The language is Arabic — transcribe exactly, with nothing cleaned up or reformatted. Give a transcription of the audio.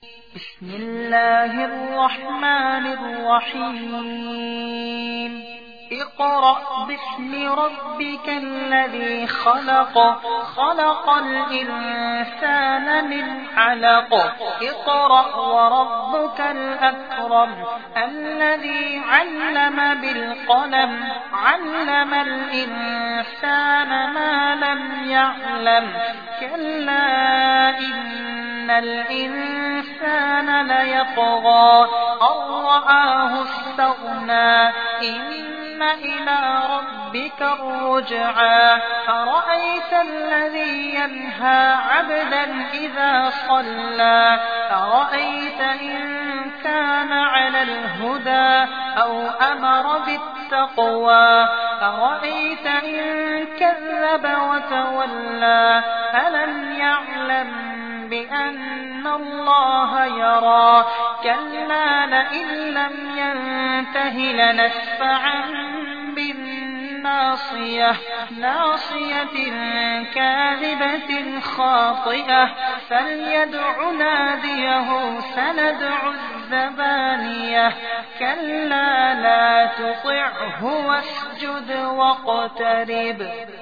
بسم الله الرحمن الرحيم اقرأ باسم ربك الذي خلق خلق الإنسان من علق اقرأ وربك الأكرم الذي علم بالقلم علم الإنسان ما لم يعلم كلا إن الإنسان ليطغى أن رآه استغنى إن إلى ربك الرجعى أرأيت الذي ينهى عبدا إذا صلى أرأيت إن كان على الهدى أو أمر بالتقوى أرأيت إن كذب وتولى ألم يعلم بأن الله يرى كلا لئن لم ينته لنسفعا بالناصية ناصية كاذبة خاطئة فليدع ناديه سندع الزبانية كلا لا تطعه واسجد واقترب